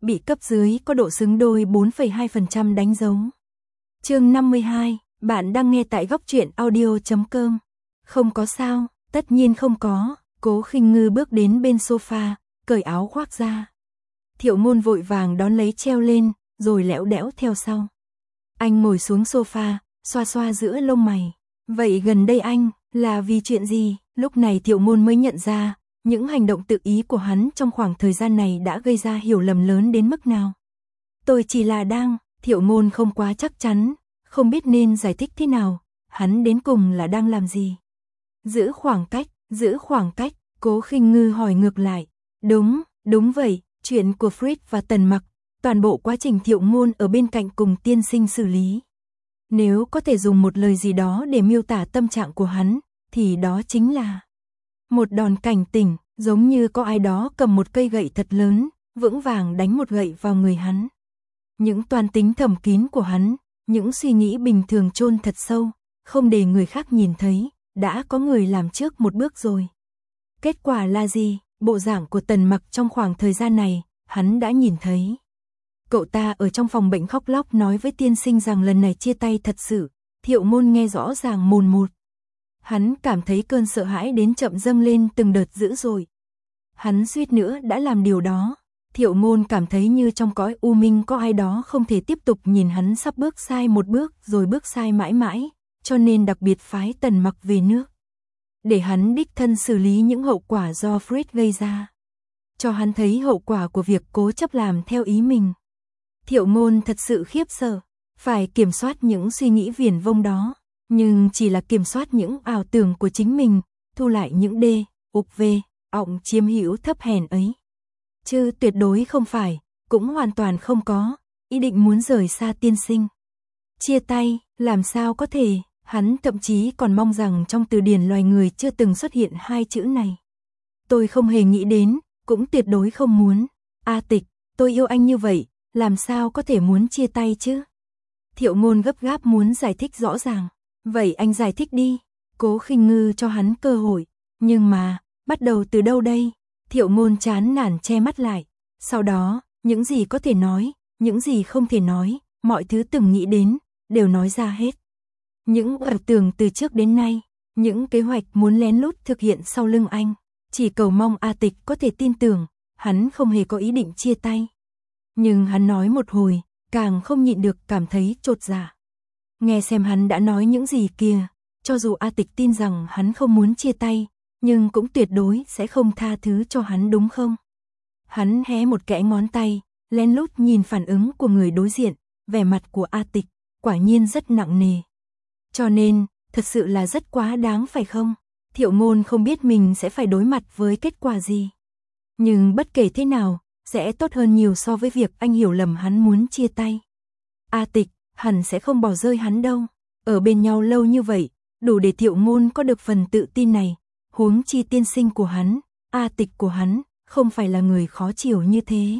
bị cấp dưới có độ xứng đôi 4,2% đánh dấu. Chương 52, bạn đang nghe tại góc truyện audio.com. Không có sao, tất nhiên không có. Cố Khinh Ngư bước đến bên sofa, cởi áo khoác ra. Thiệu Ngôn vội vàng đón lấy treo lên, rồi lẽo đẽo theo sau. Anh ngồi xuống sofa, xoa xoa giữa lông mày. Vậy gần đây anh, là vì chuyện gì? Lúc này Thiệu Ngôn mới nhận ra, những hành động tự ý của hắn trong khoảng thời gian này đã gây ra hiểu lầm lớn đến mức nào. Tôi chỉ là đang, Thiệu Ngôn không quá chắc chắn, không biết nên giải thích thế nào, hắn đến cùng là đang làm gì. Giữ khoảng cách, Cố Khinh Ngư hỏi ngược lại. Đúng vậy, chuyện của Fritz và Tần Mặc, toàn bộ quá trình Thiệu Ngôn ở bên cạnh cùng tiên sinh xử lý. Nếu có thể dùng một lời gì đó để miêu tả tâm trạng của hắn, thì đó chính là một đòn cảnh tỉnh, giống như có ai đó cầm một cây gậy thật lớn, vững vàng đánh một gậy vào người hắn. Những toan tính thầm kín của hắn, những suy nghĩ bình thường chôn thật sâu, không để người khác nhìn thấy, đã có người làm trước một bước rồi. Kết quả là gì? Bộ dạng của Tần Mặc trong khoảng thời gian này, hắn đã nhìn thấy. Cậu ta ở trong phòng bệnh khóc lóc nói với tiên sinh rằng lần này chia tay thật sự, Thiệu Ngôn nghe rõ ràng mồn một. Hắn cảm thấy cơn sợ hãi đến chậm dâng lên từng đợt dữ dội. Hắn suýt nữa đã làm điều đó. Thiệu Ngôn cảm thấy như trong cõi u minh có ai đó không thể tiếp tục nhìn hắn sắp bước sai một bước rồi bước sai mãi mãi, cho nên đặc biệt phái Tần Mặc về nước. Để hắn đích thân xử lý những hậu quả do Fritz gây ra. Cho hắn thấy hậu quả của việc cố chấp làm theo ý mình. Thiệu Ngôn thật sự khiếp sợ, phải kiểm soát những suy nghĩ viển vông đó, nhưng chỉ là kiểm soát những ảo tưởng của chính mình, thu lại những ọng chiếm hữu thấp hèn ấy. Chứ tuyệt đối không phải, cũng hoàn toàn không có, ý định muốn rời xa tiên sinh. Chia tay, làm sao có thể, hắn thậm chí còn mong rằng trong từ điển loài người chưa từng xuất hiện hai chữ này. Tôi không hề nghĩ đến, cũng tuyệt đối không muốn. A Tịch, tôi yêu anh như vậy, làm sao có thể muốn chia tay chứ? Thiệu Ngôn gấp gáp muốn giải thích rõ ràng. Vậy anh giải thích đi. Cố Khinh Ngư cho hắn cơ hội. Nhưng mà, bắt đầu từ đâu đây? Thiệu Ngôn chán nản che mắt lại. Sau đó, những gì có thể nói, những gì không thể nói, mọi thứ từng nghĩ đến, đều nói ra hết. Những ảo tưởng từ trước đến nay, những kế hoạch muốn lén lút thực hiện sau lưng anh. Chỉ cầu mong A Tịch có thể tin tưởng, hắn không hề có ý định chia tay. Nhưng hắn nói một hồi, càng không nhịn được cảm thấy chột dạ. Nghe xem hắn đã nói những gì kìa, cho dù A Tịch tin rằng hắn không muốn chia tay, nhưng cũng tuyệt đối sẽ không tha thứ cho hắn đúng không? Hắn hé một kẽ ngón tay, lén lút nhìn phản ứng của người đối diện, vẻ mặt của A Tịch, quả nhiên rất nặng nề. Cho nên, thật sự là rất quá đáng phải không? Thiệu Ngôn không biết mình sẽ phải đối mặt với kết quả gì. Nhưng bất kể thế nào, sẽ tốt hơn nhiều so với việc anh hiểu lầm hắn muốn chia tay. A Tịch, hẳn sẽ không bỏ rơi hắn đâu. Ở bên nhau lâu như vậy, đủ để Thiệu Ngôn có được phần tự tin này. Huống chi tiên sinh của hắn, A Tịch của hắn, không phải là người khó chịu như thế.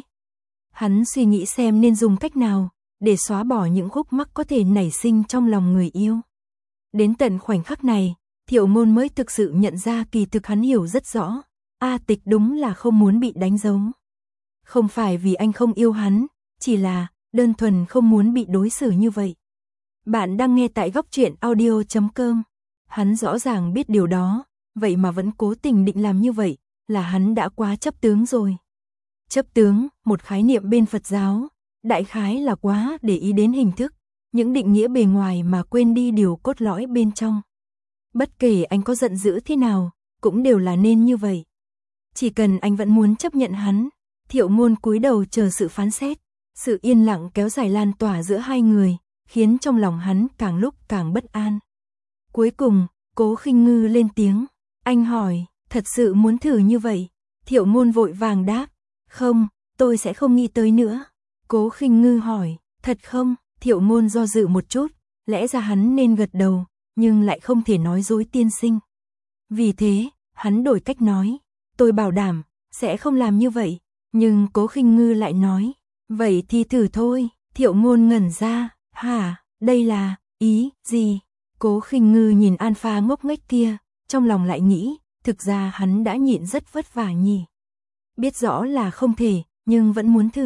Hắn suy nghĩ xem nên dùng cách nào, để xóa bỏ những khúc mắc có thể nảy sinh trong lòng người yêu. Đến tận khoảnh khắc này, Thiệu Ngôn mới thực sự nhận ra kỳ thực hắn hiểu rất rõ. A Tịch đúng là không muốn bị đánh dấu. Không phải vì anh không yêu hắn, chỉ là đơn thuần không muốn bị đối xử như vậy. Bạn đang nghe tại góc truyện audio.com. Hắn rõ ràng biết điều đó, vậy mà vẫn cố tình định làm như vậy, là hắn đã quá chấp tướng rồi. Chấp tướng, một khái niệm bên Phật giáo, đại khái là quá để ý đến hình thức, những định nghĩa bề ngoài mà quên đi điều cốt lõi bên trong. Bất kể anh có giận dữ thế nào, cũng đều là nên như vậy. Chỉ cần anh vẫn muốn chấp nhận hắn. Thiệu Ngôn cúi đầu chờ sự phán xét. Sự yên lặng kéo dài lan tỏa giữa hai người, khiến trong lòng hắn càng lúc càng bất an. Cuối cùng, Cố Khinh Ngư lên tiếng. Anh hỏi, thật sự muốn thử như vậy? Thiệu Ngôn vội vàng đáp. Không, tôi sẽ không nghĩ tới nữa. Cố Khinh Ngư hỏi, thật không? Thiệu Ngôn do dự một chút, lẽ ra hắn nên gật đầu, nhưng lại không thể nói dối tiên sinh. Vì thế, hắn đổi cách nói. Tôi bảo đảm, sẽ không làm như vậy. Nhưng Cố Khinh Ngư lại nói, vậy thì thử thôi. Thiệu Ngôn ngẩn ra, hả, đây là, ý, gì? Cố Khinh Ngư nhìn Alpha ngốc nghếch kia, trong lòng lại nghĩ, thực ra hắn đã nhịn rất vất vả nhỉ. Biết rõ là không thể, nhưng vẫn muốn thử.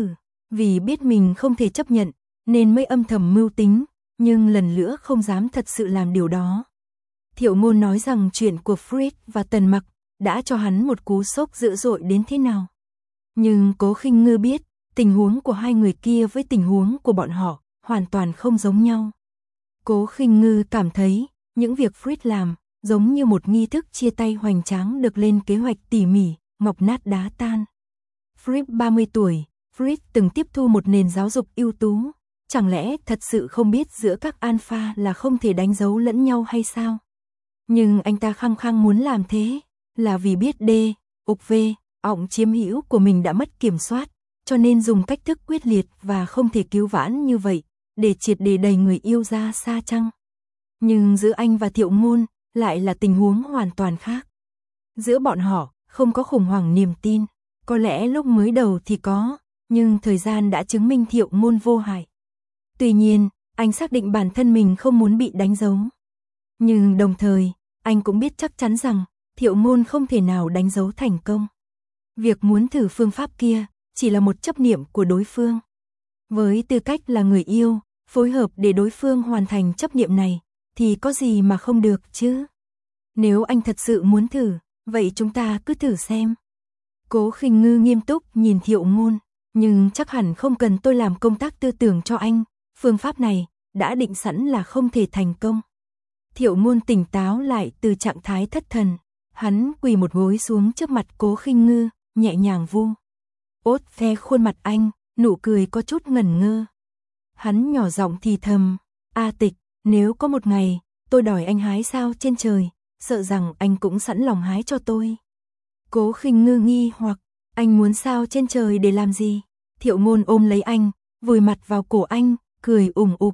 Vì biết mình không thể chấp nhận, nên mới âm thầm mưu tính, nhưng lần nữa không dám thật sự làm điều đó. Thiệu Ngôn nói rằng chuyện của Fritz và Tần Mặc đã cho hắn một cú sốc dữ dội đến thế nào. Nhưng Cố Khinh Ngư biết, tình huống của hai người kia với tình huống của bọn họ hoàn toàn không giống nhau. Cố Khinh Ngư cảm thấy, những việc Fritz làm giống như một nghi thức chia tay hoành tráng được lên kế hoạch tỉ mỉ, ngọc nát đá tan. Fritz 30 tuổi, Fritz từng tiếp thu một nền giáo dục ưu tú, chẳng lẽ thật sự không biết giữa các alpha là không thể đánh dấu lẫn nhau hay sao? Nhưng anh ta khăng khăng muốn làm thế, là vì biết D, ục V, ọng chiếm hữu của mình đã mất kiểm soát, cho nên dùng cách thức quyết liệt và không thể cứu vãn như vậy, để triệt để đẩy người yêu ra xa chăng? Nhưng giữa anh và Thiệu Ngôn lại là tình huống hoàn toàn khác. Giữa bọn họ không có khủng hoảng niềm tin, có lẽ lúc mới đầu thì có, nhưng thời gian đã chứng minh Thiệu Ngôn vô hại. Tuy nhiên, anh xác định bản thân mình không muốn bị đánh dấu. Nhưng đồng thời, anh cũng biết chắc chắn rằng Thiệu Ngôn không thể nào đánh dấu thành công. Việc muốn thử phương pháp kia chỉ là một chấp niệm của đối phương. Với tư cách là người yêu, phối hợp để đối phương hoàn thành chấp niệm này, thì có gì mà không được chứ? Nếu anh thật sự muốn thử, vậy chúng ta cứ thử xem. Cố Khinh Ngư nghiêm túc nhìn Thiệu Ngôn, nhưng chắc hẳn không cần tôi làm công tác tư tưởng cho anh, phương pháp này đã định sẵn là không thể thành công. Thiệu Ngôn tỉnh táo lại từ trạng thái thất thần, hắn quỳ một gối xuống trước mặt Cố Khinh Ngư, nhẹ nhàng vu ốt ve khuôn mặt anh, nụ cười có chút ngẩn ngơ. Hắn nhỏ giọng thì thầm, A Tịch, nếu có một ngày, tôi đòi anh hái sao trên trời, sợ rằng anh cũng sẵn lòng hái cho tôi. Cố Khinh Ngư nghi hoặc, anh muốn sao trên trời để làm gì? Thiệu Ngôn ôm lấy anh, vùi mặt vào cổ anh, cười ủng ục.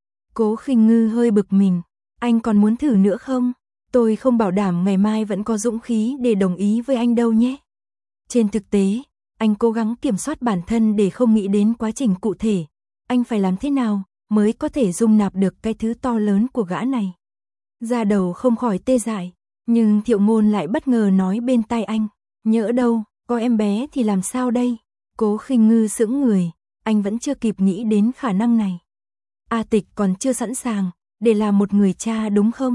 Cố Khinh Ngư hơi bực mình, anh còn muốn thử nữa không? Tôi không bảo đảm ngày mai vẫn có dũng khí để đồng ý với anh đâu nhé. Trên thực tế, anh cố gắng kiểm soát bản thân để không nghĩ đến quá trình cụ thể. Anh phải làm thế nào mới có thể dung nạp được cái thứ to lớn của gã này? Da đầu không khỏi tê dại, nhưng Thiệu Ngôn lại bất ngờ nói bên tai anh, nhỡ đâu, có em bé thì làm sao đây? Cố Khinh Ngư sững người, anh vẫn chưa kịp nghĩ đến khả năng này. A Tịch còn chưa sẵn sàng để làm một người cha đúng không?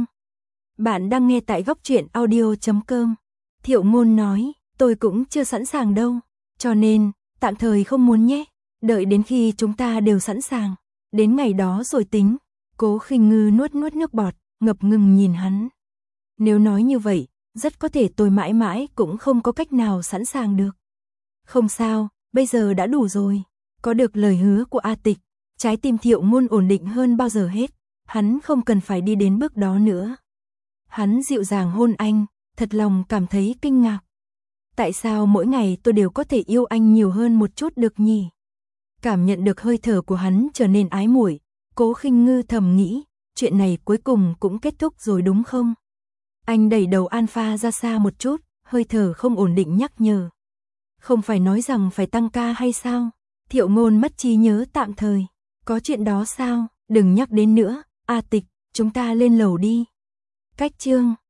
Bạn đang nghe tại góc truyện audio.com. Thiệu Ngôn nói, tôi cũng chưa sẵn sàng đâu, cho nên, tạm thời không muốn nhé, đợi đến khi chúng ta đều sẵn sàng, đến ngày đó rồi tính. Cố Khinh Ngư nuốt nước bọt, ngập ngừng nhìn hắn. Nếu nói như vậy, rất có thể tôi mãi mãi cũng không có cách nào sẵn sàng được. Không sao, bây giờ đã đủ rồi, có được lời hứa của A Tịch, trái tim Thiệu Ngôn ổn định hơn bao giờ hết, hắn không cần phải đi đến bước đó nữa. Hắn dịu dàng hôn anh, thật lòng cảm thấy kinh ngạc. Tại sao mỗi ngày tôi đều có thể yêu anh nhiều hơn một chút được nhỉ? Cảm nhận được hơi thở của hắn trở nên ái muội, Cố Khinh Ngư thầm nghĩ, chuyện này cuối cùng cũng kết thúc rồi đúng không? Anh đẩy đầu Alpha ra xa một chút, hơi thở không ổn định nhắc nhở. Không phải nói rằng phải tăng ca hay sao? Thiệu Ngôn mất trí nhớ tạm thời. Có chuyện đó sao? Đừng nhắc đến nữa, A Tịch, chúng ta lên lầu đi. Cách chương